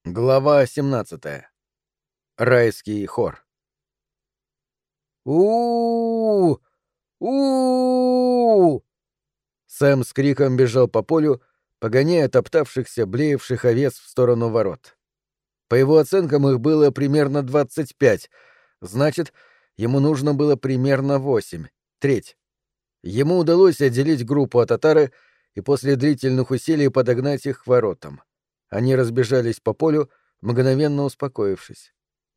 Глава 17. Райский хор. у у Сэм с криком бежал по полю, погоняя топтавшихся, блеявших овец в сторону ворот. По его оценкам, их было примерно 25, значит, ему нужно было примерно 8, треть. Ему удалось отделить группу от отары и после длительных усилий подогнать их к воротам. Они разбежались по полю, мгновенно успокоившись.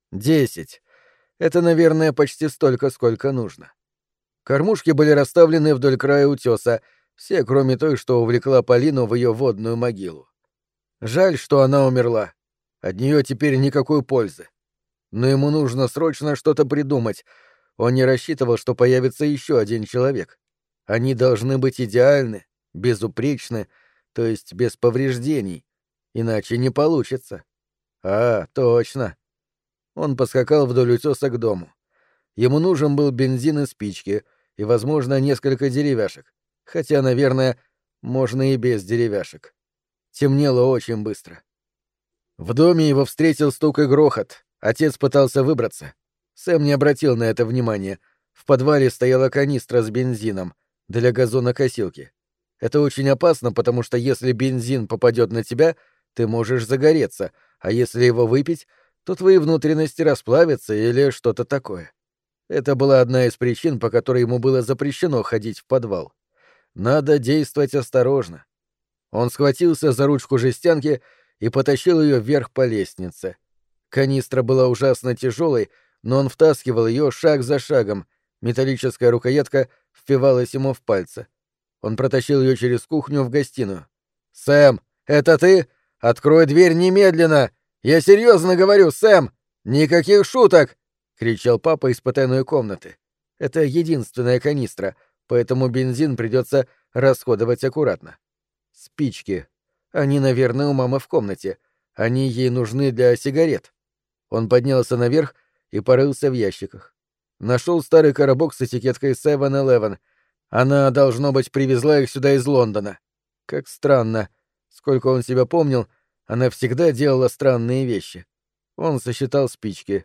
10. Это, наверное, почти столько, сколько нужно. Кормушки были расставлены вдоль края утеса, все, кроме той, что увлекла Полину в ее водную могилу. Жаль, что она умерла. От нее теперь никакой пользы. Но ему нужно срочно что-то придумать. Он не рассчитывал, что появится еще один человек. Они должны быть идеальны, безупречны, то есть без повреждений. Иначе не получится. Точно. Он поскакал вдоль утеса к дому. Ему нужен был бензин и спички, и, возможно, несколько деревяшек. Хотя, наверное, можно и без деревяшек. Темнело очень быстро. В доме его встретил стук и грохот. Отец пытался выбраться. Сэм не обратил на это внимания. В подвале стояла канистра с бензином для газонокосилки. Это очень опасно, потому что если бензин попадет на тебя, ты можешь загореться, а если его выпить, то твои внутренности расплавятся или что-то такое. Это была одна из причин, по которой ему было запрещено ходить в подвал. Надо действовать осторожно. Он схватился за ручку жестянки и потащил ее вверх по лестнице. Канистра была ужасно тяжелой, но он втаскивал ее шаг за шагом. Металлическая рукоятка впивалась ему в пальцы. Он протащил ее через кухню в гостиную. «Сэм, это ты? Открой дверь немедленно! Я серьезно говорю, Сэм! Никаких шуток!» — кричал папа из потайной комнаты. Это единственная канистра, поэтому бензин придется расходовать аккуратно. Спички. Они, наверное, у мамы в комнате. Они ей нужны для сигарет. Он поднялся наверх и порылся в ящиках. Нашел старый коробок с этикеткой 7-Eleven. Она, должно быть, привезла их сюда из Лондона. Как странно. Сколько он себя помнил, она всегда делала странные вещи. Он сосчитал спички.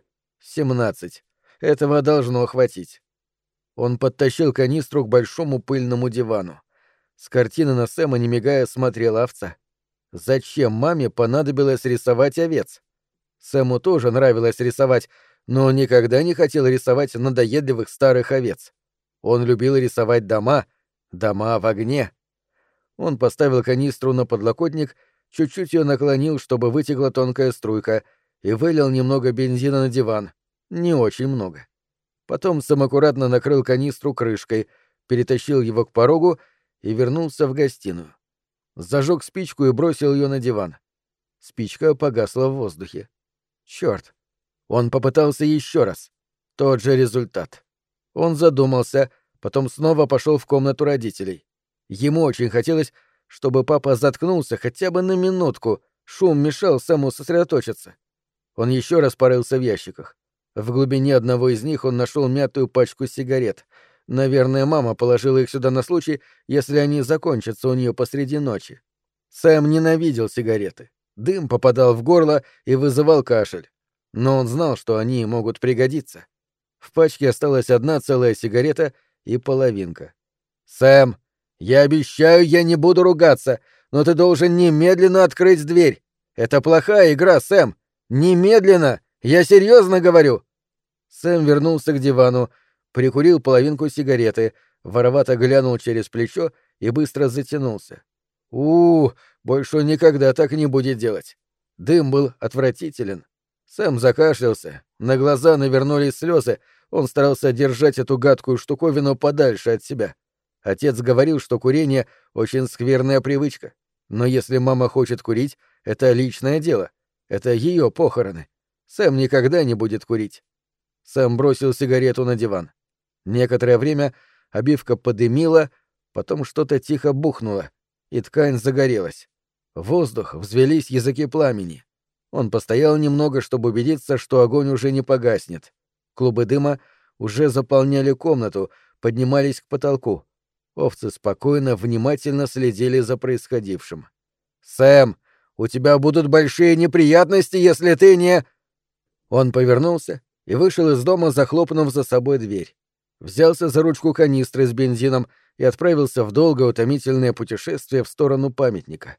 17. Этого должно хватить. Он подтащил канистру к большому пыльному дивану. С картины на Сэма, не мигая, смотрела овца. Зачем маме понадобилось рисовать овец? Сэму тоже нравилось рисовать, но он никогда не хотел рисовать надоедливых старых овец. Он любил рисовать дома в огне. Он поставил канистру на подлокотник, чуть-чуть ее наклонил, чтобы вытекла тонкая струйка, и вылил немного бензина на диван. Не очень много. Потом Сэм аккуратно накрыл канистру крышкой, перетащил его к порогу и вернулся в гостиную. Зажег спичку и бросил ее на диван. Спичка погасла в воздухе. Черт! Он попытался еще раз. Тот же результат. Он задумался, потом снова пошел в комнату родителей. Ему очень хотелось, чтобы папа заткнулся хотя бы на минутку, шум мешал Сэму сосредоточиться. Он еще раз порылся в ящиках. В глубине одного из них он нашел мятую пачку сигарет. Наверное, мама положила их сюда на случай, если они закончатся у нее посреди ночи. Сэм ненавидел сигареты. Дым попадал в горло и вызывал кашель. Но он знал, что они могут пригодиться. В пачке осталась одна целая сигарета и половинка. «Сэм, я обещаю, я не буду ругаться, но ты должен немедленно открыть дверь. Это плохая игра, Сэм. Немедленно! Я серьезно говорю!» Сэм вернулся к дивану, прикурил половинку сигареты, воровато глянул через плечо и быстро затянулся. Больше он никогда так не будет делать. Дым был отвратителен. Сэм закашлялся, на глаза навернулись слезы, он старался держать эту гадкую штуковину подальше от себя. Отец говорил, что курение — очень скверная привычка. Но если мама хочет курить, это личное дело. Это ее похороны. Сэм никогда не будет курить. Сэм бросил сигарету на диван. Некоторое время обивка подымила, потом что-то тихо бухнуло, и ткань загорелась. В воздух взвелись языки пламени. Он постоял немного, чтобы убедиться, что огонь уже не погаснет. Клубы дыма уже заполняли комнату, поднимались к потолку. Овцы спокойно, внимательно следили за происходившим. «Сэм, У тебя будут большие неприятности, если ты не...» Он повернулся и вышел из дома, захлопнув за собой дверь. Взялся за ручку канистры с бензином и отправился в долгое утомительное путешествие в сторону памятника.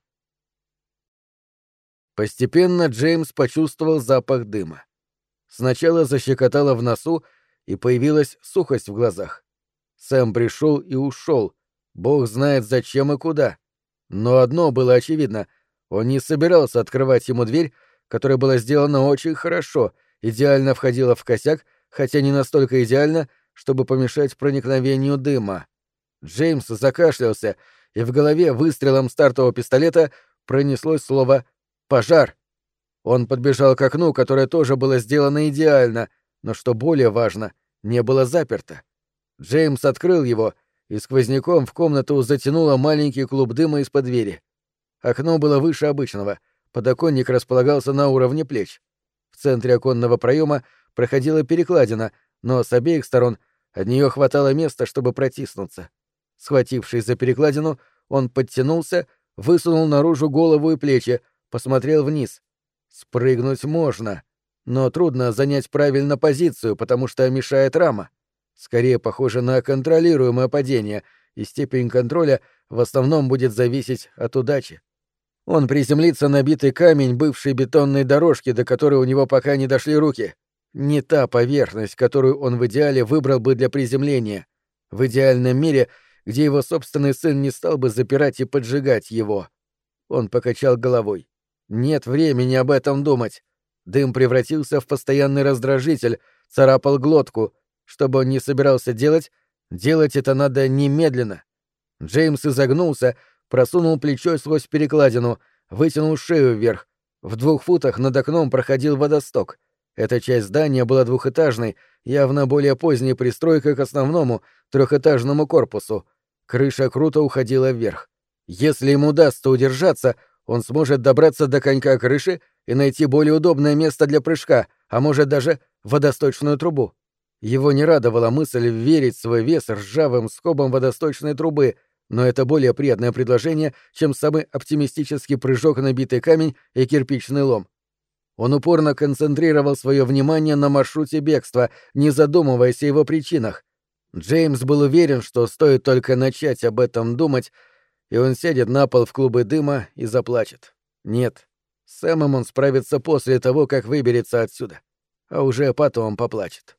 Постепенно Джеймс почувствовал запах дыма. Сначала защекотало в носу, и появилась сухость в глазах. Сэм пришел и ушел, бог знает зачем и куда. Но одно было очевидно — он не собирался открывать ему дверь, которая была сделана очень хорошо, идеально входила в косяк, хотя не настолько идеально, чтобы помешать проникновению дыма. Джеймс закашлялся, и в голове выстрелом стартового пистолета пронеслось слово «пожар». Он подбежал к окну, которое тоже было сделано идеально, но, что более важно, не было заперто. Джеймс открыл его, и сквозняком в комнату затянуло маленький клуб дыма из-под двери. Окно было выше обычного, подоконник располагался на уровне плеч. В центре оконного проема проходила перекладина, но с обеих сторон от нее хватало места, чтобы протиснуться. Схватившись за перекладину, он подтянулся, высунул наружу голову и плечи, посмотрел вниз. Спрыгнуть можно, но трудно занять правильно позицию, потому что мешает рама. Скорее похоже на контролируемое падение, и степень контроля в основном будет зависеть от удачи. Он приземлится на битый камень бывшей бетонной дорожки, до которой у него пока не дошли руки. Не та поверхность, которую он в идеале выбрал бы для приземления. В идеальном мире, где его собственный сын не стал бы запирать и поджигать его. Он покачал головой. Нет времени об этом думать. Дым превратился в постоянный раздражитель, царапал глотку. Что бы он ни собирался делать это надо немедленно. Джеймс изогнулся, просунул плечо сквозь перекладину, вытянул шею вверх. В 2 футах над окном проходил водосток. Эта часть здания была двухэтажной, явно более поздней пристройкой к основному, 3-этажному корпусу. Крыша круто уходила вверх. Если ему удастся удержаться, он сможет добраться до конька крыши и найти более удобное место для прыжка, а может даже водосточную трубу. Его не радовала мысль верить свой вес ржавым скобом водосточной трубы, но это более приятное предложение, чем самый оптимистический прыжок на битый камень и кирпичный лом. Он упорно концентрировал свое внимание на маршруте бегства, не задумываясь о его причинах. Джеймс был уверен, что стоит только начать об этом думать, и он сядет на пол в клубы дыма и заплачет. Нет, с Сэмом он справится после того, как выберется отсюда, а уже потом поплачет.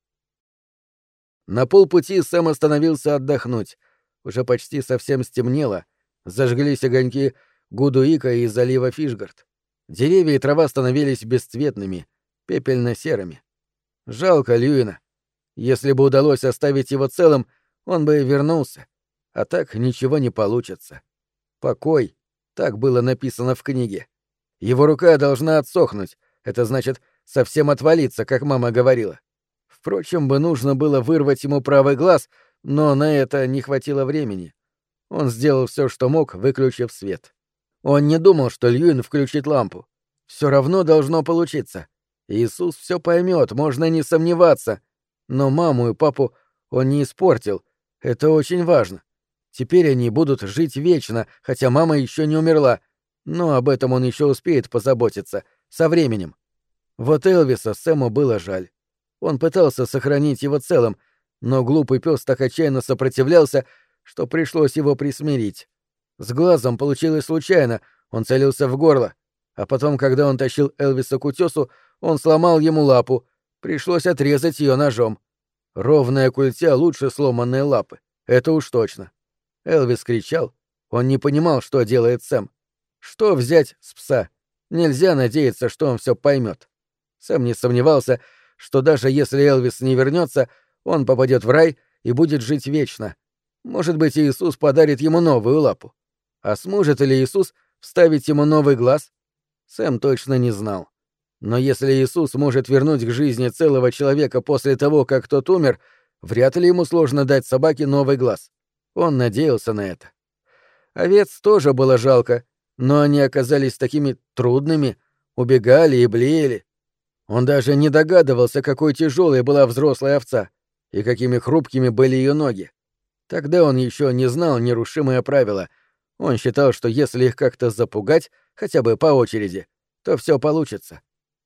На полпути Сэм остановился отдохнуть. Уже почти совсем стемнело. Зажглись огоньки Гудуика и залива Фишгард. Деревья и трава становились бесцветными, пепельно-серыми. Жалко Льюина. Если бы удалось оставить его целым, он бы вернулся. А так ничего не получится. Покой. Так было написано в книге. Его рука должна отсохнуть. Это значит, совсем отвалиться, как мама говорила. Впрочем, бы нужно было вырвать ему правый глаз, но на это не хватило времени. Он сделал все, что мог, выключив свет. Он не думал, что Льюин включит лампу. Все равно должно получиться. Иисус все поймет, можно не сомневаться. Но маму и папу он не испортил. Это очень важно. Теперь они будут жить вечно, хотя мама еще не умерла. Но об этом он еще успеет позаботиться. Со временем. Вот Элвиса Сэму было жаль. Он пытался сохранить его целым, но глупый пес так отчаянно сопротивлялся, что пришлось его присмирить. С глазом получилось случайно, он целился в горло, а потом, когда он тащил Элвиса к утесу, он сломал ему лапу, пришлось отрезать ее ножом. Ровная культя лучше сломанной лапы, это уж точно. Элвис кричал, он не понимал, что делает Сэм. Что взять с пса? Нельзя надеяться, что он все поймет. Сэм не сомневался, что даже если Элвис не вернется, он попадет в рай и будет жить вечно. Может быть, Иисус подарит ему новую лапу. А сможет ли Иисус вставить ему новый глаз? Сэм точно не знал. Но если Иисус может вернуть к жизни целого человека после того, как тот умер, вряд ли ему сложно дать собаке новый глаз. Он надеялся на это. Овец тоже было жалко, но они оказались такими трудными, убегали и блеяли. Он даже не догадывался, какой тяжелой была взрослая овца и какими хрупкими были ее ноги. Тогда он еще не знал нерушимое правило: Он считал, что если их как-то запугать, хотя бы по очереди, то все получится.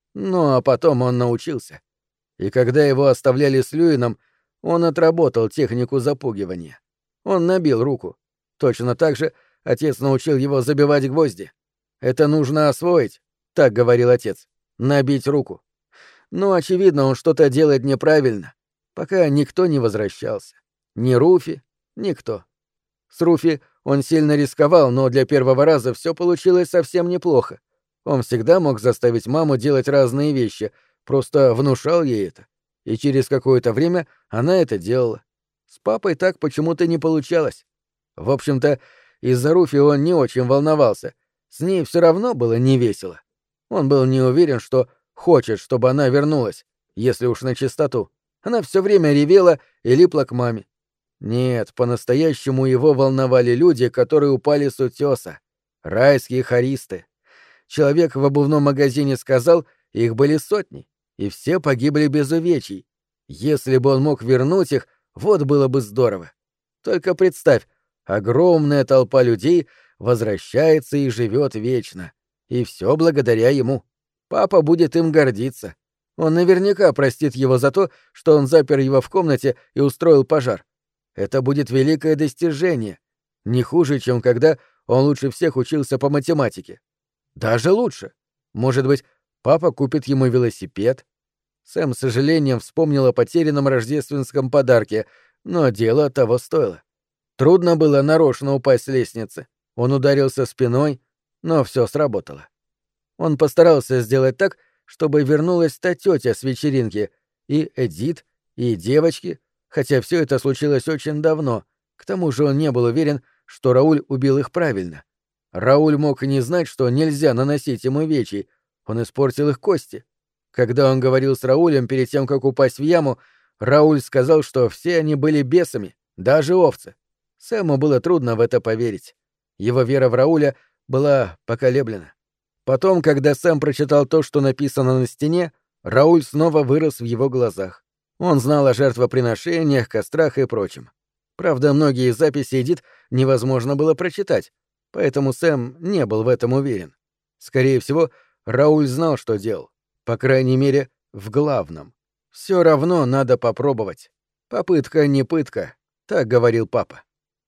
Ну а потом он научился. И когда его оставляли с Льюином, он отработал технику запугивания. Он набил руку. Точно так же отец научил его забивать гвозди. «Это нужно освоить», — так говорил отец. «Набить руку». Но, очевидно, он что-то делает неправильно, пока никто не возвращался. Ни Руфи, никто. С Руфи он сильно рисковал, но для первого раза все получилось совсем неплохо. Он всегда мог заставить маму делать разные вещи, просто внушал ей это. И через какое-то время она это делала. С папой так почему-то не получалось. В общем-то, из-за Руфи он не очень волновался. С ней все равно было невесело. Он был не уверен, что хочет, чтобы она вернулась, если уж на чистоту. Она все время ревела и липла к маме. Нет, по-настоящему его волновали люди, которые упали с утеса. Райские хористы. Человек в обувном магазине сказал, их были сотни, и все погибли без увечий. Если бы он мог вернуть их, вот было бы здорово. Только представь, огромная толпа людей возвращается и живет вечно. И все благодаря ему. Папа будет им гордиться. Он наверняка простит его за то, что он запер его в комнате и устроил пожар. Это будет великое достижение. Не хуже, чем когда он лучше всех учился по математике. Даже лучше. Может быть, папа купит ему велосипед. Сэм с сожалением вспомнил о потерянном рождественском подарке, но дело того стоило. Трудно было нарочно упасть с лестницы. Он ударился спиной, но все сработало. Он постарался сделать так, чтобы вернулась та тетя с вечеринки, и Эдит, и девочки, хотя все это случилось очень давно. К тому же он не был уверен, что Рауль убил их правильно. Рауль мог и не знать, что нельзя наносить ему увечий. Он испортил их кости. Когда он говорил с Раулем перед тем, как упасть в яму, Рауль сказал, что все они были бесами, даже овцы. Сэму было трудно в это поверить. Его вера в Рауля была поколеблена. Потом, когда Сэм прочитал то, что написано на стене, Рауль снова вырос в его глазах. Он знал о жертвоприношениях, кострах и прочем. Правда, многие записи Эдит невозможно было прочитать, поэтому Сэм не был в этом уверен. Скорее всего, Рауль знал, что делал. По крайней мере, в главном. Все равно надо попробовать. Попытка не пытка, так говорил папа.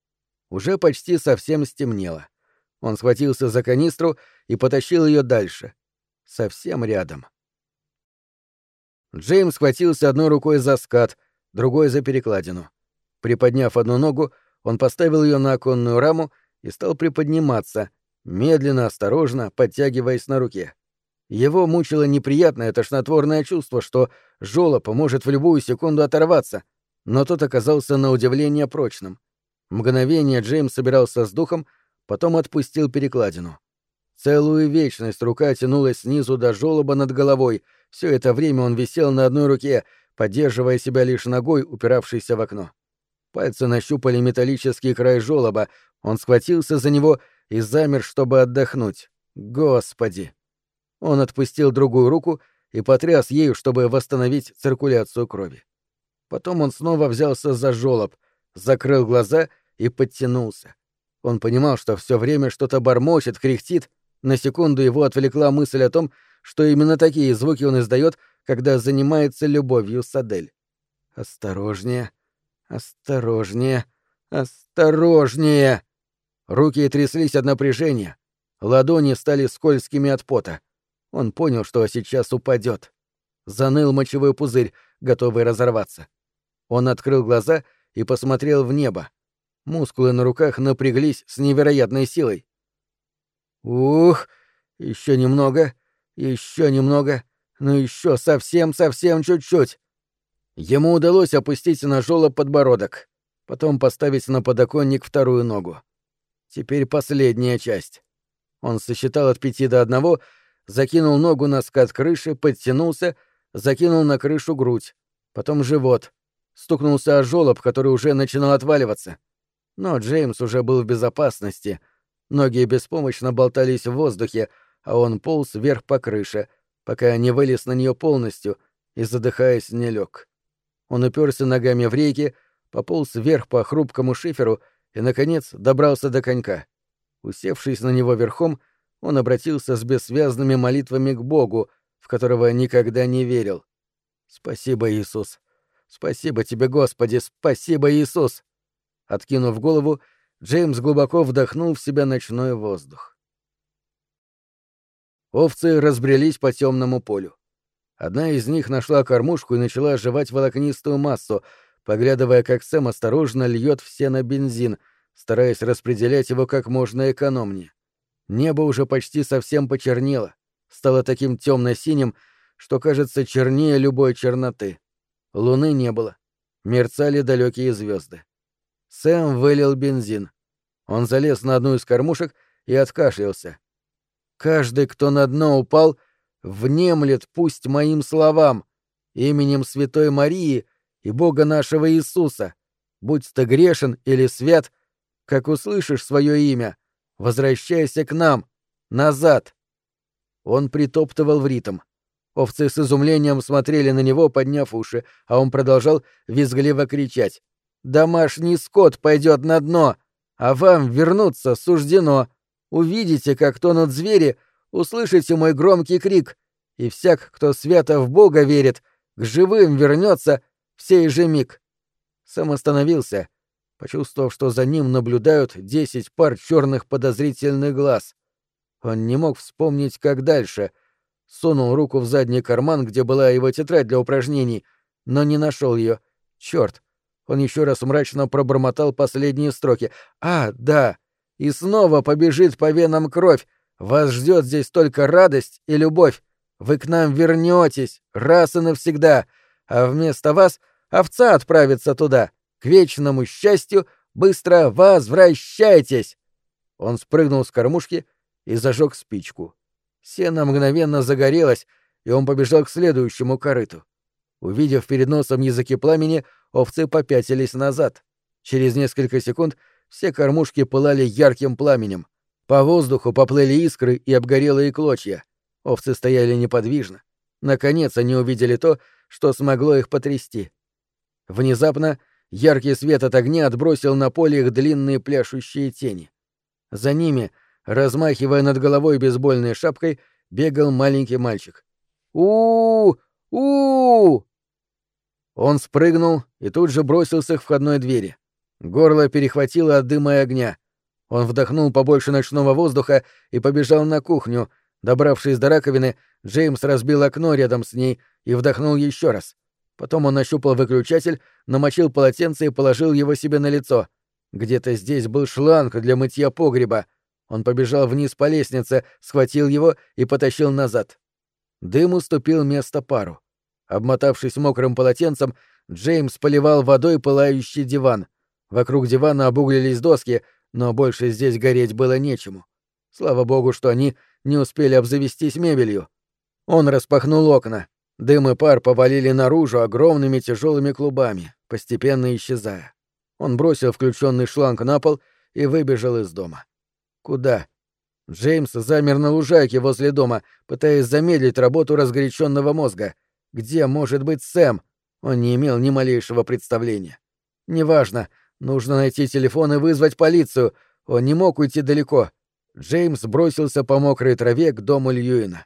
Уже почти совсем стемнело. Он схватился за канистру и потащил ее дальше. Совсем рядом. Джеймс схватился одной рукой за скат, другой за перекладину. Приподняв одну ногу, он поставил ее на оконную раму и стал приподниматься, медленно, осторожно, подтягиваясь на руке. Его мучило неприятное тошнотворное чувство, что жёлоб может в любую секунду оторваться, но тот оказался на удивление прочным. Мгновение Джеймс собирался с духом, потом отпустил перекладину. Целую вечность рука тянулась снизу до жёлоба над головой. Все это время он висел на одной руке, поддерживая себя лишь ногой, упиравшейся в окно. Пальцы нащупали металлический край жёлоба, он схватился за него и замер, чтобы отдохнуть. Господи! Он отпустил другую руку и потряс ею, чтобы восстановить циркуляцию крови. Потом он снова взялся за жёлоб, закрыл глаза и подтянулся. Он понимал, что все время что-то бормочет, кряхтит. На секунду его отвлекла мысль о том, что именно такие звуки он издает, когда занимается любовью с Адель. «Осторожнее, осторожнее, осторожнее!» Руки тряслись от напряжения. Ладони стали скользкими от пота. Он понял, что сейчас упадет. Заныл мочевой пузырь, готовый разорваться. Он открыл глаза и посмотрел в небо. Мускулы на руках напряглись с невероятной силой. Ух, еще немного, ну еще совсем чуть-чуть. Ему удалось опустить на жёлоб подбородок, потом поставить на подоконник вторую ногу. Теперь последняя часть. Он сосчитал от 5 до 1, закинул ногу на скат крыши, подтянулся, закинул на крышу грудь, потом живот. Стукнулся о жёлоб, который уже начинал отваливаться. Но Джеймс уже был в безопасности. Ноги беспомощно болтались в воздухе, а он полз вверх по крыше, пока не вылез на нее полностью и, задыхаясь, не лег. Он уперся ногами в рейки, пополз вверх по хрупкому шиферу и, наконец, добрался до конька. Усевшись на него верхом, он обратился с бессвязными молитвами к Богу, в которого никогда не верил. «Спасибо, Иисус! Спасибо тебе, Господи! Спасибо, Иисус!» Откинув голову, Джеймс глубоко вдохнул в себя ночной воздух. Овцы разбрелись по темному полю. Одна из них нашла кормушку и начала жевать волокнистую массу, поглядывая, как Сэм осторожно льет в сено бензин, стараясь распределять его как можно экономнее. Небо уже почти совсем почернело, стало таким темно-синим, что кажется чернее любой черноты. Луны не было. Мерцали далекие звезды. Сэм вылил бензин. Он залез на одну из кормушек и откашлялся. «Каждый, кто на дно упал, внемлет пусть моим словам, именем Святой Марии и Бога нашего Иисуса. Будь ты грешен или свят, как услышишь свое имя, возвращайся к нам, назад». Он притоптывал в ритм. Овцы с изумлением смотрели на него, подняв уши, а он продолжал визгливо кричать. «Домашний скот пойдет на дно, а вам вернуться суждено. Увидите, как тонут звери, услышите мой громкий крик, и всяк, кто свято в Бога верит, к живым вернется в сей же миг». Сам остановился, почувствовав, что за ним наблюдают 10 пар черных подозрительных глаз. Он не мог вспомнить, как дальше. Сунул руку в задний карман, где была его тетрадь для упражнений, но не нашел ее. Черт! Он еще раз мрачно пробормотал последние строки. «А, да! И снова побежит по венам кровь! Вас ждет здесь только радость и любовь! Вы к нам вернетесь раз и навсегда, а вместо вас овца отправится туда! К вечному счастью быстро возвращайтесь!» Он спрыгнул с кормушки и зажег спичку. Сено мгновенно загорелось, и он побежал к следующему корыту. Увидев перед носом языки пламени, овцы попятились назад. Через несколько секунд все кормушки пылали ярким пламенем. По воздуху поплыли искры и обгорелые клочья. Овцы стояли неподвижно. Наконец они увидели то, что смогло их потрясти. Внезапно яркий свет от огня отбросил на поле их длинные пляшущие тени. За ними, размахивая над головой бейсбольной шапкой, бегал маленький мальчик. У-у-у! Он спрыгнул и тут же бросился к входной двери. Горло перехватило от дыма и огня. Он вдохнул побольше ночного воздуха и побежал на кухню. Добравшись до раковины, Джеймс разбил окно рядом с ней и вдохнул еще раз. Потом он нащупал выключатель, намочил полотенце и положил его себе на лицо. Где-то здесь был шланг для мытья погреба. Он побежал вниз по лестнице, схватил его и потащил назад. Дым уступил место пару. Обмотавшись мокрым полотенцем, Джеймс поливал водой пылающий диван. Вокруг дивана обуглились доски, но больше здесь гореть было нечему. Слава богу, что они не успели обзавестись мебелью. Он распахнул окна. Дым и пар повалили наружу огромными тяжелыми клубами, постепенно исчезая. Он бросил включенный шланг на пол и выбежал из дома. Куда? Джеймс замер на лужайке возле дома, пытаясь замедлить работу разгоряченного мозга. Где может быть Сэм? Он не имел ни малейшего представления. Неважно, нужно найти телефон и вызвать полицию. Он не мог уйти далеко. Джеймс бросился по мокрой траве к дому Льюина.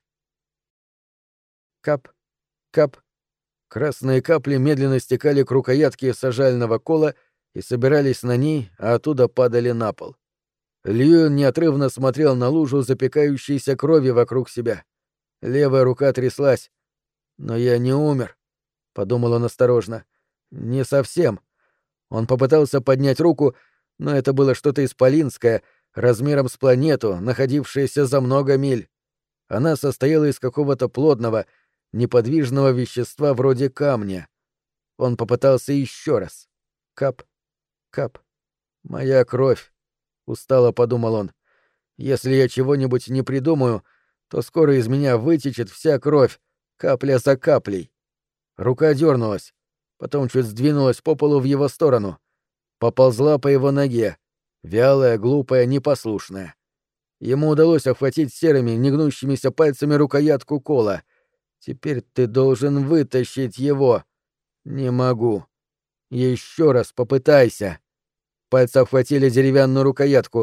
Кап, кап. Красные капли медленно стекали к рукоятке сажального кола и собирались на ней, а оттуда падали на пол. Льюин неотрывно смотрел на лужу запекающейся крови вокруг себя. Левая рука тряслась. «Но я не умер», — подумал он осторожно. «Не совсем». Он попытался поднять руку, но это было что-то исполинское, размером с планету, находившееся за много миль. Она состояла из какого-то плотного, неподвижного вещества вроде камня. Он попытался еще раз. Кап, кап. «Моя кровь», — устало подумал он. «Если я чего-нибудь не придумаю, то скоро из меня вытечет вся кровь, капля за каплей». Рука дернулась, потом чуть сдвинулась по полу в его сторону. Поползла по его ноге, вялая, глупая, непослушная. Ему удалось охватить серыми, негнущимися пальцами рукоятку кола. «Теперь ты должен вытащить его». «Не могу». «Еще раз попытайся». Пальцы обхватили деревянную рукоятку.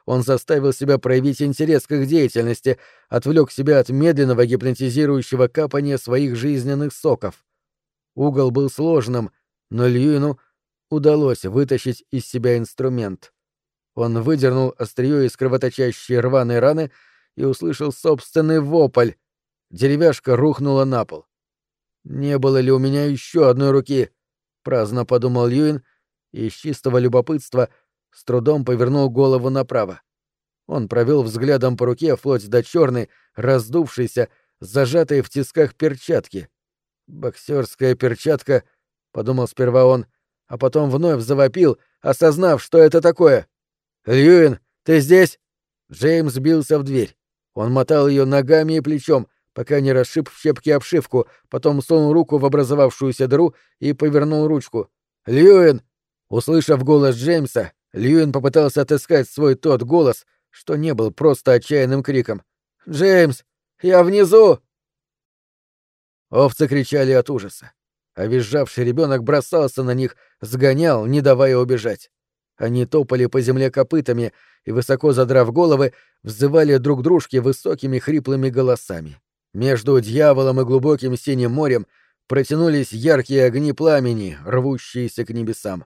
он заставил себя проявить интерес к их деятельности, отвлек себя от медленного гипнотизирующего капания своих жизненных соков. Угол был сложным, но Льюину удалось вытащить из себя инструмент. Он выдернул острие из кровоточащей рваной раны и услышал собственный вопль. Деревяшка рухнула на пол. «Не было ли у меня еще одной руки?» — праздно подумал Льюин и из чистого любопытства с трудом повернул голову направо. Он провел взглядом по руке вплоть до черной, раздувшейся, зажатой в тисках перчатки. «Боксерская перчатка», — подумал сперва он, а потом вновь завопил, осознав, что это такое. «Льюин, ты здесь?» Джеймс бился в дверь. Он мотал ее ногами и плечом, пока не расшиб в щепки обшивку, потом сунул руку в образовавшуюся дыру и повернул ручку. «Льюин!» Услышав голос Джеймса, Льюин попытался отыскать свой тот голос, что не был просто отчаянным криком. «Джеймс! Я внизу!» Овцы кричали от ужаса, а визжавший ребенок бросался на них, сгонял, не давая убежать. Они топали по земле копытами и, высоко задрав головы, взывали друг дружке высокими хриплыми голосами. Между дьяволом и глубоким синим морем протянулись яркие огни пламени, рвущиеся к небесам.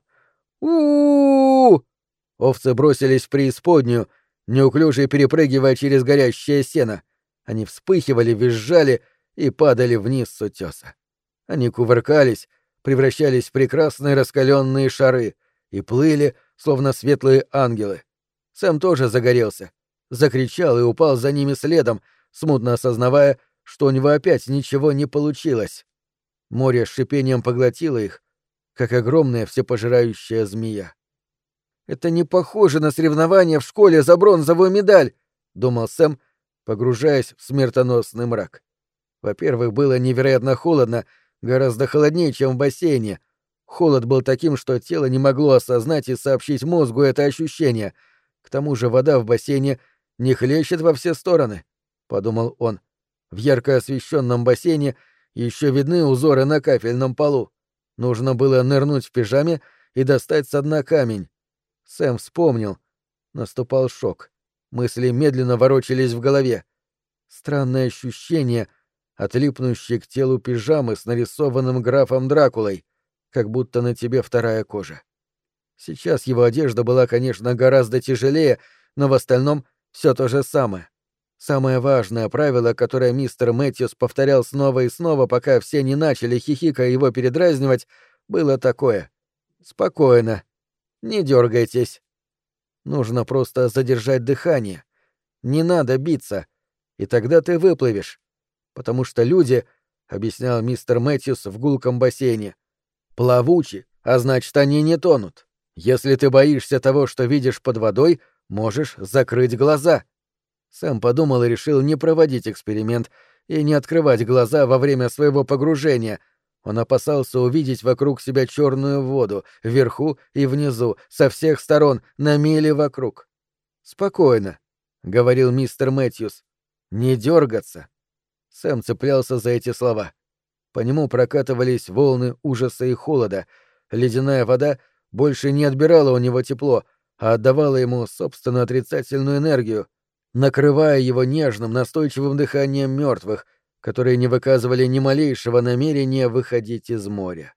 У-у-у! Овцы бросились в преисподнюю, неуклюже перепрыгивая через горящее сено. Они вспыхивали, визжали и падали вниз с утеса. Они кувыркались, превращались в прекрасные раскаленные шары и плыли, словно светлые ангелы. Сэм тоже загорелся, закричал и упал за ними следом, смутно осознавая, что у него опять ничего не получилось. Море с шипением поглотило их, как огромная всепожирающая змея. «Это не похоже на соревнования в школе за бронзовую медаль», — думал Сэм, погружаясь в смертоносный мрак. Во-первых, было невероятно холодно, гораздо холоднее, чем в бассейне. Холод был таким, что тело не могло осознать и сообщить мозгу это ощущение. К тому же вода в бассейне не хлещет во все стороны, — подумал он. В ярко освещенном бассейне еще видны узоры на кафельном полу. Нужно было нырнуть в пижаме и достать со дна камень. Сэм вспомнил. Наступал шок. Мысли медленно ворочались в голове. Странное ощущение, отлипнущее к телу пижамы с нарисованным графом Дракулой, как будто на тебе вторая кожа. Сейчас его одежда была, конечно, гораздо тяжелее, но в остальном все то же самое. Самое важное правило, которое мистер Мэтьюс повторял снова и снова, пока все не начали хихикая его передразнивать, было такое: «Спокойно. Не дергайтесь. Нужно просто задержать дыхание. Не надо биться, и тогда ты выплывешь. Потому что люди, — объяснял мистер Мэтьюс в гулком бассейне, — плавучи, а значит, они не тонут. Если ты боишься того, что видишь под водой, можешь закрыть глаза». Сэм подумал и решил не проводить эксперимент и не открывать глаза во время своего погружения. Он опасался увидеть вокруг себя черную воду, вверху и внизу, со всех сторон, на мили вокруг. «Спокойно», — говорил мистер Мэтьюс. «Не дергаться». Сэм цеплялся за эти слова. По нему прокатывались волны ужаса и холода. Ледяная вода больше не отбирала у него тепло, а отдавала ему собственную отрицательную энергию, накрывая его нежным, настойчивым дыханием мертвых, которые не выказывали ни малейшего намерения выходить из моря.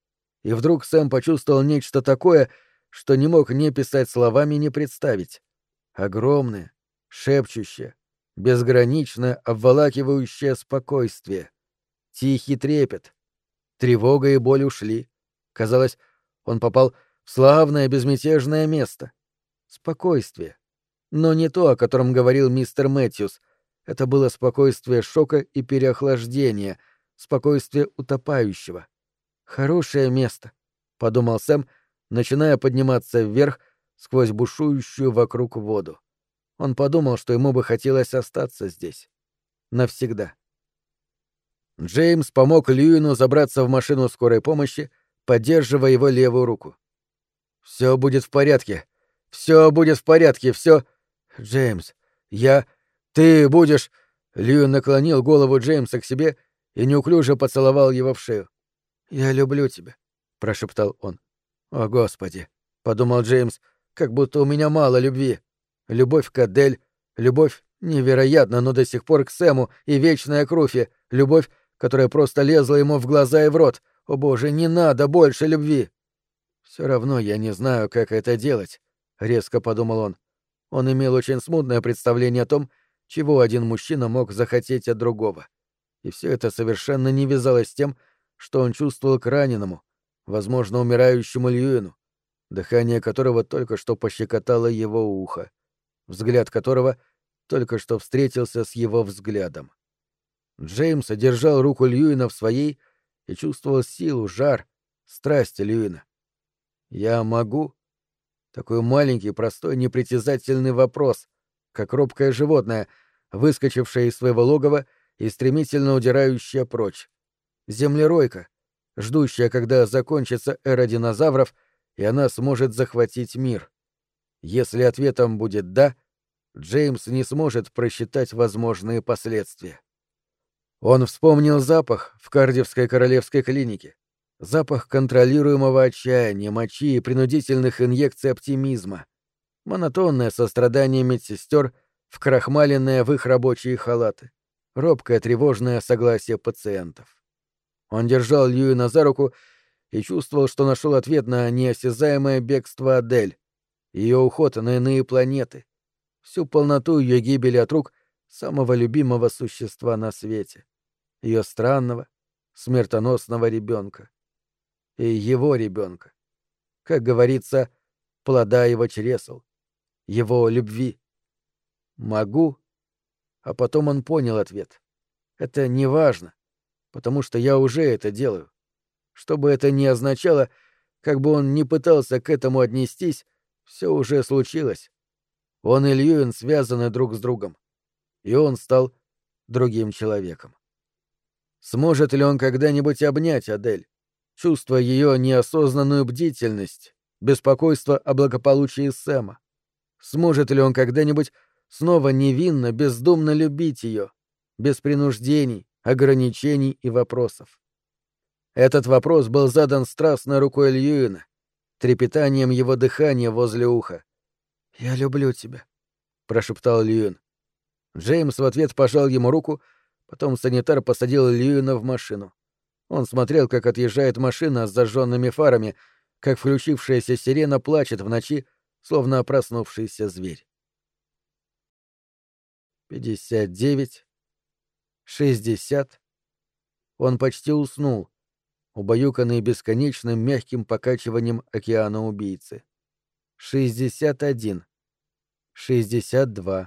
И вдруг Сэм почувствовал нечто такое, что не мог ни писать словами, ни представить. Огромное, шепчущее, безграничное, обволакивающее спокойствие. Тихий трепет. Тревога и боль ушли. Казалось, он попал в славное безмятежное место. Спокойствие. Но не то, о котором говорил мистер Мэтьюс. Это было спокойствие шока и переохлаждения, спокойствие утопающего. «Хорошее место», — подумал Сэм, начиная подниматься вверх сквозь бушующую вокруг воду. Он подумал, что ему бы хотелось остаться здесь. Навсегда. Джеймс помог Льюину забраться в машину скорой помощи, поддерживая его левую руку. «Все будет в порядке. Все будет в порядке. Все...» «Джеймс, ты будешь...» Льюин наклонил голову Джеймса к себе и неуклюже поцеловал его в шею. «Я люблю тебя», — прошептал он. «О, Господи», — подумал Джеймс, — «как будто у меня мало любви». любовь к Адель, любовь невероятно, но до сих пор к Сэму и вечная к Руфи, любовь, которая просто лезла ему в глаза и в рот. О боже, не надо больше любви! Все равно я не знаю, как это делать, — резко подумал он. Он имел очень смутное представление о том, чего один мужчина мог захотеть от другого. И все это совершенно не вязалось с тем, что он чувствовал к раненому, возможно, умирающему Льюину, дыхание которого только что пощекотало его ухо, взгляд которого только что встретился с его взглядом. Джеймс держал руку Льюина в своей и чувствовал силу, жар, страсть Льюина. «Я могу?» Такой маленький, простой, непритязательный вопрос, как робкое животное, выскочившее из своего логова и стремительно удирающее прочь. Землеройка, ждущая, когда закончится эра динозавров, и она сможет захватить мир. Если ответом будет «да», Джеймс не сможет просчитать возможные последствия. Он вспомнил запах в Кардифской королевской клинике. Запах контролируемого отчаяния, мочи и принудительных инъекций оптимизма. Монотонное сострадание медсестер, вкрахмаленное в их рабочие халаты. Робкое тревожное согласие пациентов. Он держал Льюина за руку и чувствовал, что нашел ответ на неосязаемое бегство Адель, ее уход на иные планеты, всю полноту ее гибели от рук самого любимого существа на свете, ее странного, смертоносного ребенка. И его ребенка. Как говорится, плода его чресл, его любви. Могу? А потом он понял ответ. Это не важно, потому что я уже это делаю. Что бы это ни означало, как бы он ни пытался к этому отнестись, все уже случилось. Он и Льюин связаны друг с другом. И он стал другим человеком. Сможет ли он когда-нибудь обнять Адель, чувствуя ее неосознанную бдительность, беспокойство о благополучии Сэма? Сможет ли он когда-нибудь снова невинно, бездумно любить ее, без принуждений, ограничений и вопросов? Этот вопрос был задан страстной рукой Льюина, трепетанием его дыхания возле уха. «Я люблю тебя», — прошептал Льюин. Джеймс в ответ пожал ему руку, потом санитар посадил Льюина в машину. Он смотрел, как отъезжает машина с зажженными фарами, как включившаяся сирена плачет в ночи, словно проснувшийся зверь. 59, 60. Он почти уснул, убаюканный бесконечным мягким покачиванием океана-убийцы. 61. 62.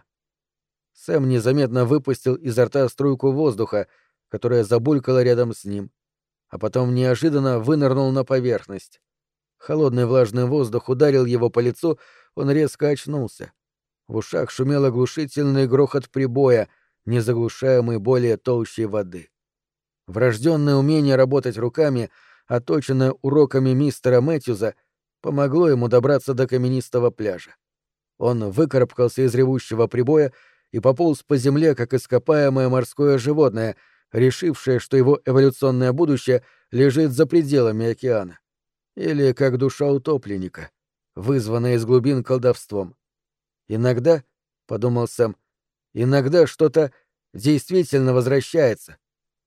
Сэм незаметно выпустил изо рта струйку воздуха, которая забулькала рядом с ним, а потом неожиданно вынырнул на поверхность. Холодный влажный воздух ударил его по лицу, он резко очнулся. В ушах шумел оглушительный грохот прибоя, не заглушаемый более толщей воды. Врожденное умение работать руками, оточенное уроками мистера Мэтьюза, помогло ему добраться до каменистого пляжа. Он выкарабкался из ревущего прибоя и пополз по земле, как ископаемое морское животное, решившее, что его эволюционное будущее лежит за пределами океана. Или как душа утопленника, вызванная из глубин колдовством. «Иногда, — подумал Сэм, — иногда что-то действительно возвращается».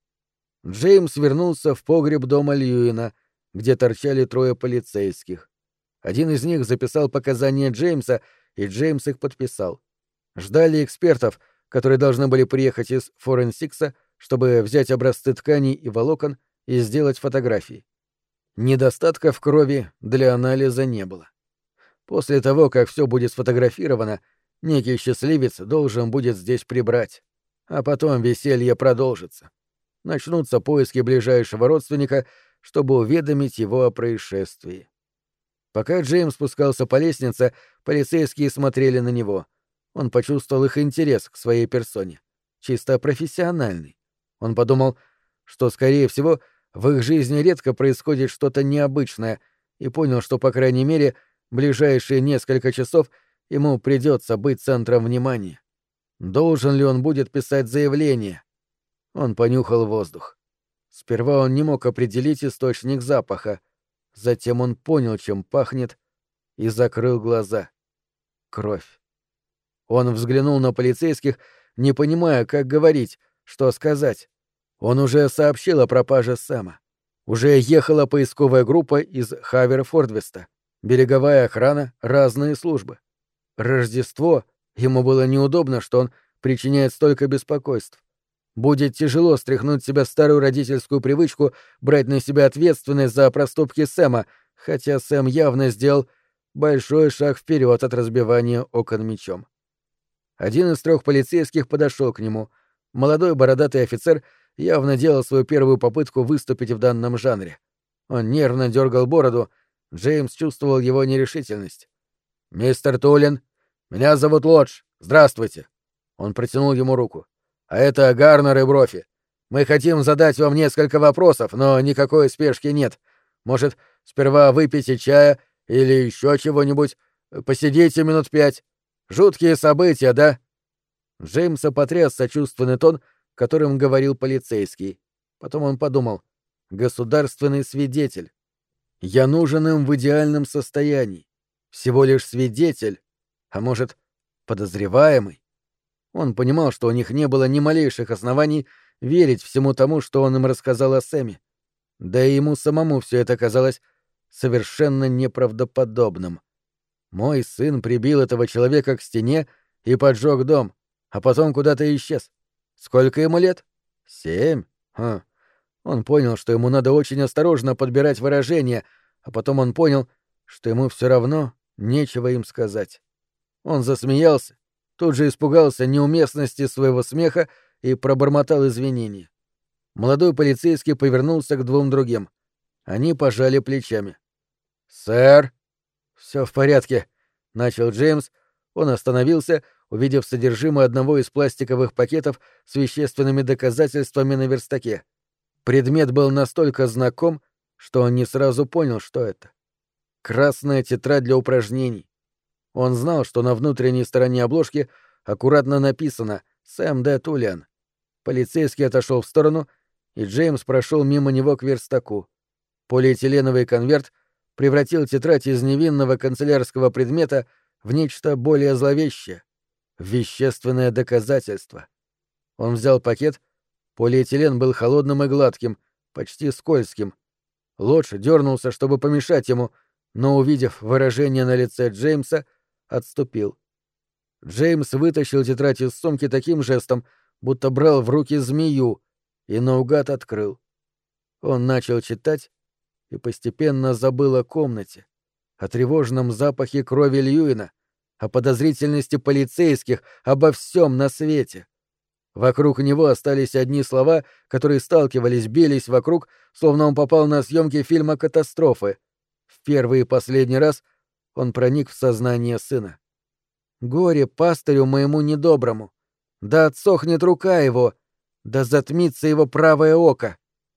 Джеймс вернулся в погреб дома Льюина, где торчали трое полицейских. Один из них записал показания Джеймса, и Джеймс их подписал. Ждали экспертов, которые должны были приехать из Форенсикса, чтобы взять образцы тканей и волокон и сделать фотографии. Недостатка в крови для анализа не было. После того, как все будет сфотографировано, некий счастливец должен будет здесь прибрать. А потом веселье продолжится. Начнутся поиски ближайшего родственника, чтобы уведомить его о происшествии. Пока Джеймс спускался по лестнице, полицейские смотрели на него. Он почувствовал их интерес к своей персоне. Чисто профессиональный. Он подумал, что, скорее всего, в их жизни редко происходит что-то необычное, и понял, что, по крайней мере, ближайшие несколько часов ему придется быть центром внимания. Должен ли он будет писать заявление? Он понюхал воздух. Сперва он не мог определить источник запаха. Затем он понял, чем пахнет, и закрыл глаза. Кровь. Он взглянул на полицейских, не понимая, как говорить, что сказать. Он уже сообщил о пропаже Сэма. Уже ехала поисковая группа из Хаверфордвеста, береговая охрана, разные службы. Рождество, ему было неудобно, что он причиняет столько беспокойств. Будет тяжело стряхнуть с себя старую родительскую привычку брать на себя ответственность за проступки Сэма, хотя Сэм явно сделал большой шаг вперед от разбивания окон мечом. Один из 3 полицейских подошел к нему. Молодой бородатый офицер явно делал свою первую попытку выступить в данном жанре. Он нервно дергал бороду, Джеймс чувствовал его нерешительность. «Мистер Тулин, меня зовут Лодж. Здравствуйте». Он протянул ему руку. «А это Гарнер и Брофи. Мы хотим задать вам несколько вопросов, но никакой спешки нет. Может, сперва выпейте чая или еще чего-нибудь? Посидите минут 5. Жуткие события, да?» Джеймса потряс сочувственный тон, которым говорил полицейский. Потом он подумал. «Государственный свидетель. Я нужен им в идеальном состоянии. Всего лишь свидетель, а может, подозреваемый». Он понимал, что у них не было ни малейших оснований верить всему тому, что он им рассказал о Сэме. Да и ему самому все это казалось совершенно неправдоподобным. Мой сын прибил этого человека к стене и поджег дом, а потом куда-то исчез. Сколько ему лет? 7. Он понял, что ему надо очень осторожно подбирать выражения, а потом он понял, что ему все равно нечего им сказать. Он засмеялся, тут же испугался неуместности своего смеха и пробормотал извинения. Молодой полицейский повернулся к 2 другим. Они пожали плечами. «Сэр!» «Все в порядке», — начал Джеймс. Он остановился, увидев содержимое одного из пластиковых пакетов с вещественными доказательствами на верстаке. Предмет был настолько знаком, что он не сразу понял, что это. Красная тетрадь для упражнений. Он знал, что на внутренней стороне обложки аккуратно написано «Сэм Д. Тулиан». Полицейский отошел в сторону, и Джеймс прошел мимо него к верстаку. Полиэтиленовый конверт превратил тетрадь из невинного канцелярского предмета в нечто более зловещее — вещественное доказательство. Он взял пакет. Полиэтилен был холодным и гладким, почти скользким. Лодж дернулся, чтобы помешать ему, но, увидев выражение на лице Джеймса, отступил. Джеймс вытащил тетрадь из сумки таким жестом, будто брал в руки змею, и наугад открыл. Он начал читать и постепенно забыл о комнате, о тревожном запахе крови Льюина, о подозрительности полицейских, обо всем на свете. Вокруг него остались одни слова, которые сталкивались, бились вокруг, словно он попал на съемки фильма «Катастрофы». В первый и последний раз он проник в сознание сына. «Горе пастырю моему недоброму! Да отсохнет рука его! Да затмится его правое око!»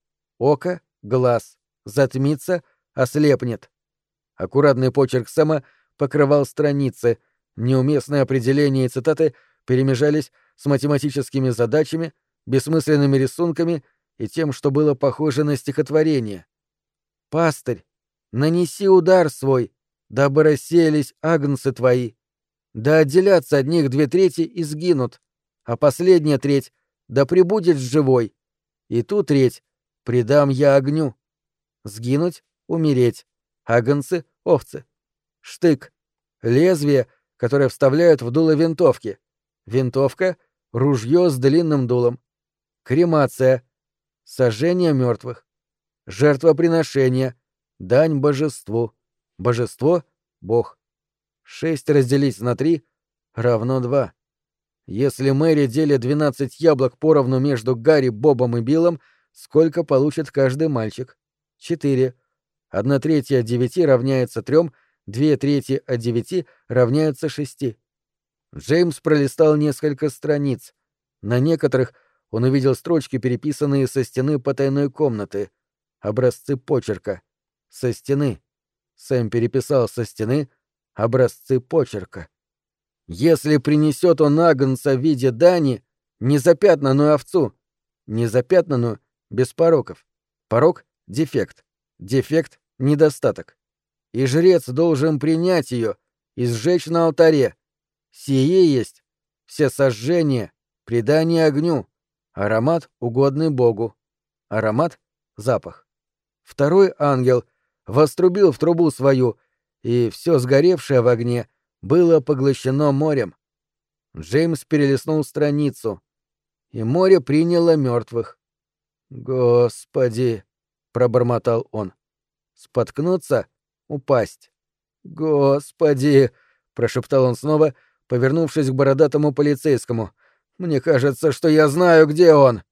Око — глаз, затмится — ослепнет. Аккуратный почерк Сэма покрывал страницы, неуместные определения и цитаты перемежались с математическими задачами, бессмысленными рисунками и тем, что было похоже на стихотворение. «Пастырь, нанеси удар свой, дабы рассеялись агнцы твои. Да отделятся от них 2/3 и сгинут, а последняя треть да пребудет живой. И ту треть предам я огню. Сгинуть — умереть, агнцы — овцы. Штык — лезвие, которое вставляют в дуло винтовки. Винтовка — ружье с длинным дулом. Кремация — сожжение мертвых. Жертвоприношение — дань божеству. Божество — Бог. 6 разделить на 3 равно 2. Если Мэри делит 12 яблок поровну между Гарри, Бобом и Биллом, сколько получит каждый мальчик? 4. 1/3 от 9 равняется 3, 2/3 от 9 равняются 6. Джеймс пролистал несколько страниц. На некоторых он увидел строчки, переписанные со стены потайной комнаты. Образцы почерка. Со стены. Сэм переписал со стены образцы почерка. Если принесет он агнца в виде дани, незапятнанную овцу, незапятнанную без пороков. Порок — дефект. Дефект — недостаток. И жрец должен принять ее и сжечь на алтаре. Сие есть всесожжение, предание огню, аромат, угодный Богу, аромат — запах. Второй ангел вострубил в трубу свою, и все сгоревшее в огне было поглощено морем. Джеймс перелистнул страницу, и море приняло мертвых. «Господи!» — пробормотал он. «Споткнуться? Упасть?» «Господи!» — прошептал он снова, повернувшись к бородатому полицейскому. «Мне кажется, что я знаю, где он!»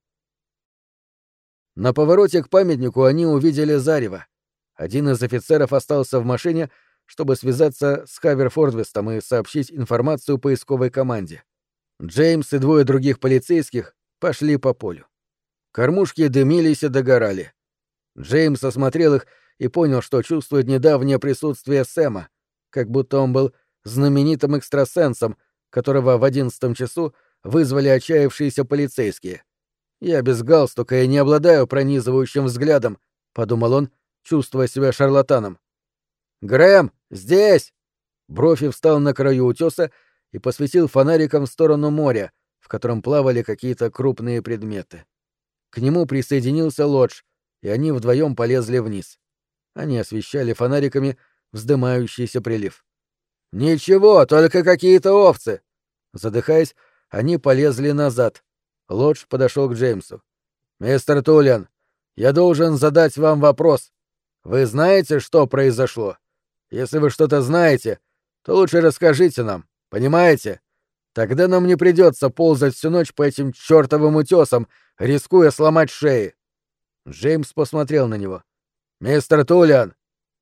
На повороте к памятнику они увидели зарево. Один из офицеров остался в машине, чтобы связаться с Хаверфордвестом и сообщить информацию поисковой команде. Джеймс и двое других полицейских пошли по полю. Кормушки дымились и догорали. Джеймс осмотрел их и понял, что чувствует недавнее присутствие Сэма, как будто он был знаменитым экстрасенсом, которого в 11 часу вызвали отчаявшиеся полицейские. «Я без галстука и не обладаю пронизывающим взглядом», — подумал он, чувствуя себя шарлатаном. «Грэм, здесь!» Брофи встал на краю утеса и посветил фонариком в сторону моря, в котором плавали какие-то крупные предметы. К нему присоединился Лодж, и они вдвоем полезли вниз. Они освещали фонариками вздымающийся прилив. «Ничего, только какие-то овцы!» Задыхаясь, они полезли назад. Лодж подошел к Джеймсу. «Мистер Тулиан, я должен задать вам вопрос. Вы знаете, что произошло? Если вы что-то знаете, то лучше расскажите нам, понимаете? Тогда нам не придется ползать всю ночь по этим чертовым утесам, рискуя сломать шеи». Джеймс посмотрел на него. «Мистер Тулиан!»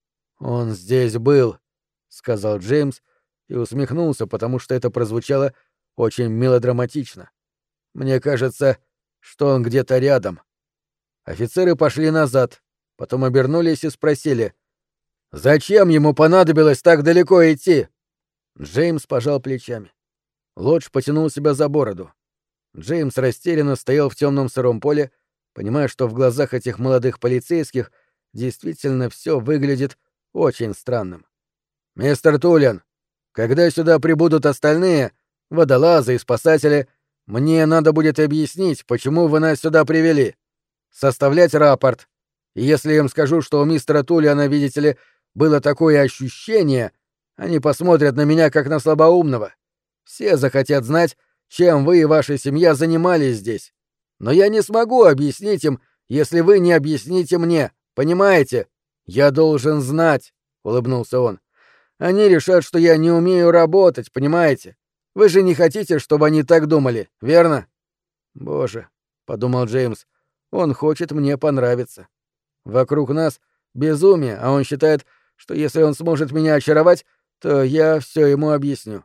«Он здесь был», — сказал Джеймс и усмехнулся, потому что это прозвучало очень мелодраматично. «Мне кажется, что он где-то рядом». Офицеры пошли назад, потом обернулись и спросили: «Зачем ему понадобилось так далеко идти?» Джеймс пожал плечами. Лодж потянул себя за бороду. Джеймс растерянно стоял в темном сыром поле, понимая, что в глазах этих молодых полицейских действительно все выглядит очень странным. «Мистер Тулиан, когда сюда прибудут остальные, водолазы и спасатели, мне надо будет объяснить, почему вы нас сюда привели. Составлять рапорт. И если я им скажу, что у мистера Тулиана, видите ли, было такое ощущение, они посмотрят на меня как на слабоумного. Все захотят знать, чем вы и ваша семья занимались здесь. Но я не смогу объяснить им, если вы не объясните мне, понимаете? Я должен знать», — улыбнулся он. «Они решат, что я не умею работать, понимаете? Вы же не хотите, чтобы они так думали, верно?» «Боже», — подумал Джеймс, — «он хочет мне понравиться. Вокруг нас безумие, а он считает, что если он сможет меня очаровать, то я все ему объясню».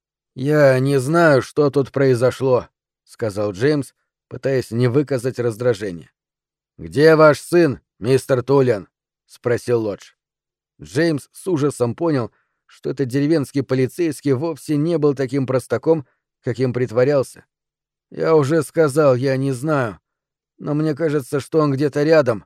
«Я не знаю, что тут произошло», — сказал Джеймс, пытаясь не выказать раздражения. «Где ваш сын, мистер Тулиан?» — спросил Лодж. Джеймс с ужасом понял, что этот деревенский полицейский вовсе не был таким простаком, каким притворялся. «Я уже сказал, я не знаю, но мне кажется, что он где-то рядом».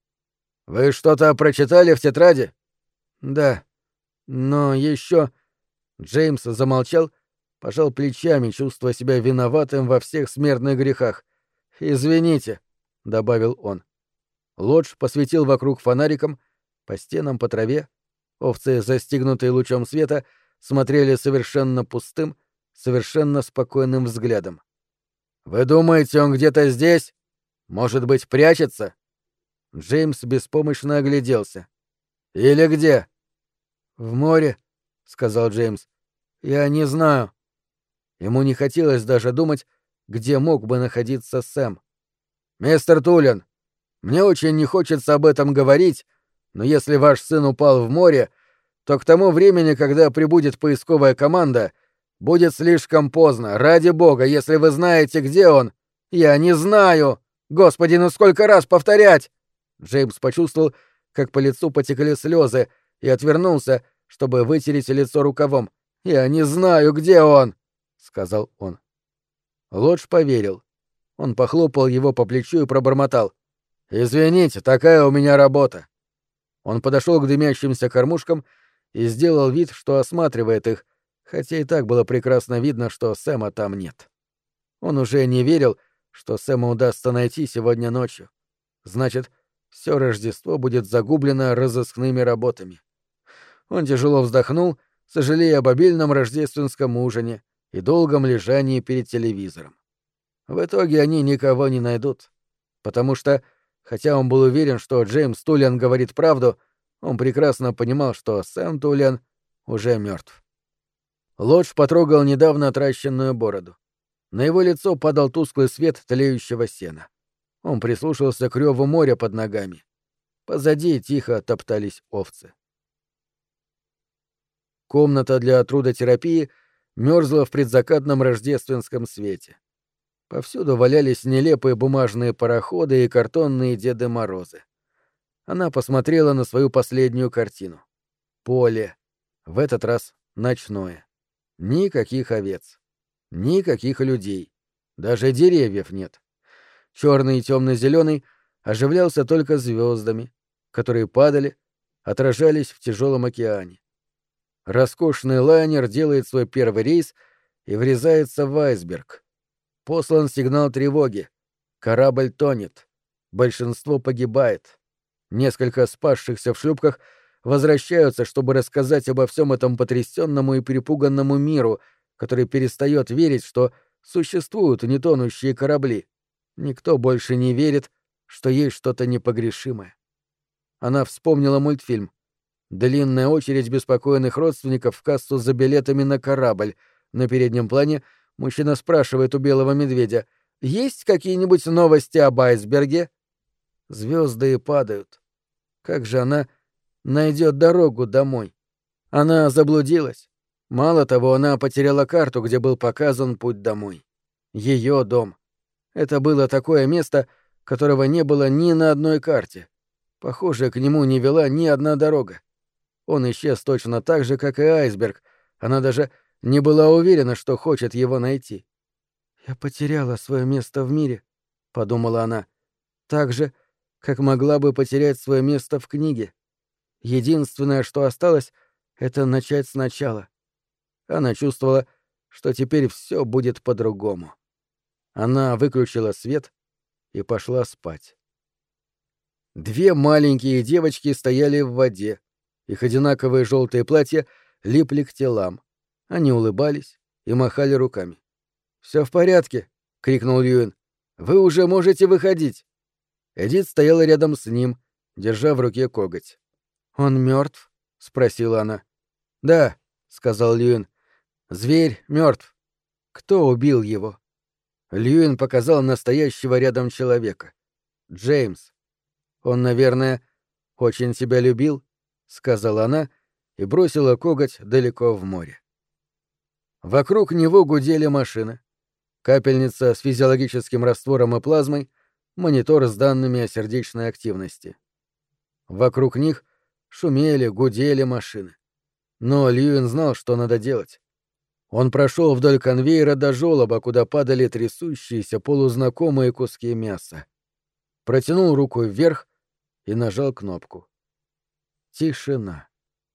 «Вы что-то прочитали в тетради?» «Да. Но еще...» Джеймс замолчал, пожал плечами, чувствуя себя виноватым во всех смертных грехах. «Извините», — добавил он. Лодж посветил вокруг фонариком, по стенам, по траве. Овцы, застигнутые лучом света, смотрели совершенно пустым, совершенно спокойным взглядом. «Вы думаете, он где-то здесь? Может быть, прячется?» Джеймс беспомощно огляделся. «Или где?» «В море», — сказал Джеймс. «Я не знаю». Ему не хотелось даже думать, где мог бы находиться Сэм. «Мистер Тулиан, мне очень не хочется об этом говорить, но если ваш сын упал в море, то к тому времени, когда прибудет поисковая команда, будет слишком поздно. Ради бога, если вы знаете, где он...» «Я не знаю! Господи, ну сколько раз повторять!» Джеймс почувствовал, как по лицу потекли слезы, и отвернулся, чтобы вытереть лицо рукавом. «Я не знаю, где он!» — сказал он. Лодж поверил. Он похлопал его по плечу и пробормотал: «Извините, такая у меня работа». Он подошел к дымящимся кормушкам и сделал вид, что осматривает их, хотя и так было прекрасно видно, что Сэма там нет. Он уже не верил, что Сэма удастся найти сегодня ночью. Значит, все Рождество будет загублено разыскными работами. Он тяжело вздохнул, сожалея об обильном рождественском ужине и долгом лежании перед телевизором. В итоге они никого не найдут, потому что, хотя он был уверен, что Джеймс Туллиан говорит правду, он прекрасно понимал, что Сэм Туллиан уже мертв. Лодж потрогал недавно отращенную бороду. На его лицо падал тусклый свет тлеющего сена. Он прислушался к рёву моря под ногами. Позади тихо топтались овцы. Комната для трудотерапии мерзла в предзакатном рождественском свете. Повсюду валялись нелепые бумажные пароходы и картонные Деды Морозы. Она посмотрела на свою последнюю картину. Поле. В этот раз ночное. Никаких овец. Никаких людей. Даже деревьев нет. Черный и темно-зеленый оживлялся только звездами, которые падали, отражались в тяжелом океане. Роскошный лайнер делает свой первый рейс и врезается в айсберг. Послан сигнал тревоги. Корабль тонет. Большинство погибает. Несколько спасшихся в шлюпках возвращаются, чтобы рассказать обо всем этом потрясенному и перепуганному миру, который перестает верить, что существуют нетонущие корабли. Никто больше не верит, что есть что-то непогрешимое. Она вспомнила мультфильм. Длинная очередь беспокойных родственников в кассу за билетами на корабль. На переднем плане мужчина спрашивает у белого медведя: «Есть какие-нибудь новости об айсберге?» Звезды падают. Как же она найдет дорогу домой? Она заблудилась. Мало того, она потеряла карту, где был показан путь домой. Ее дом. Это было такое место, которого не было ни на одной карте. Похоже, к нему не вела ни одна дорога. Он исчез точно так же, как и айсберг. Она даже не была уверена, что хочет его найти. «Я потеряла свое место в мире», — подумала она, — «так же, как могла бы потерять свое место в книге. Единственное, что осталось, — это начать сначала». Она чувствовала, что теперь все будет по-другому. Она выключила свет и пошла спать. Две маленькие девочки стояли в воде. Их одинаковые желтые платья липли к телам. Они улыбались и махали руками. «Все в порядке», — крикнул Льюин. «Вы уже можете выходить». Эдит стояла рядом с ним, держа в руке коготь. «Он мертв?» — спросила она. «Да», — сказал Льюин. «Зверь мертв. Кто убил его?» Льюин показал настоящего рядом человека. Джеймс. «Он, наверное, очень тебя любил», — сказала она и бросила коготь далеко в море. Вокруг него гудели машины. Капельница с физиологическим раствором и плазмой, монитор с данными о сердечной активности. Вокруг них шумели, гудели машины. Но Льюин знал, что надо делать. Он прошел вдоль конвейера до жёлоба, куда падали трясущиеся полузнакомые куски мяса. Протянул руку вверх и нажал кнопку. Тишина.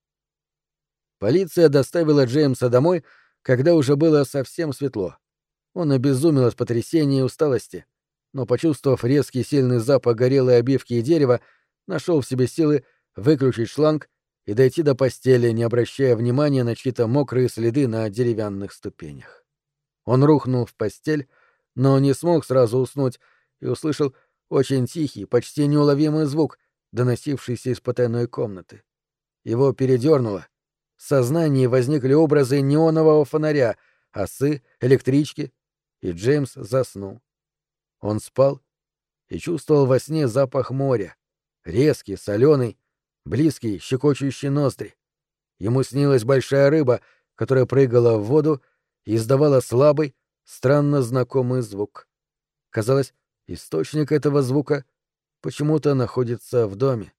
Полиция доставила Джеймса домой, когда уже было совсем светло. Он обезумел от потрясения и усталости, но, почувствовав резкий сильный запах горелой обивки и дерева, нашел в себе силы выключить шланг и дойти до постели, не обращая внимания на чьи-то мокрые следы на деревянных ступенях. Он рухнул в постель, но не смог сразу уснуть и услышал очень тихий, почти неуловимый звук, доносившийся из потайной комнаты. Его передернуло. В сознании возникли образы неонового фонаря, осы, электрички, и Джеймс заснул. Он спал и чувствовал во сне запах моря, резкий, соленый, близкий, щекочущий ноздри. Ему снилась большая рыба, которая прыгала в воду и издавала слабый, странно знакомый звук. Казалось, источник этого звука почему-то находится в доме.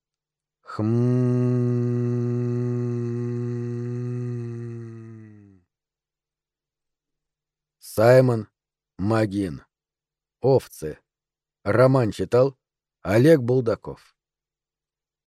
Саймон Магин. Овцы. Роман читал Олег Булдаков.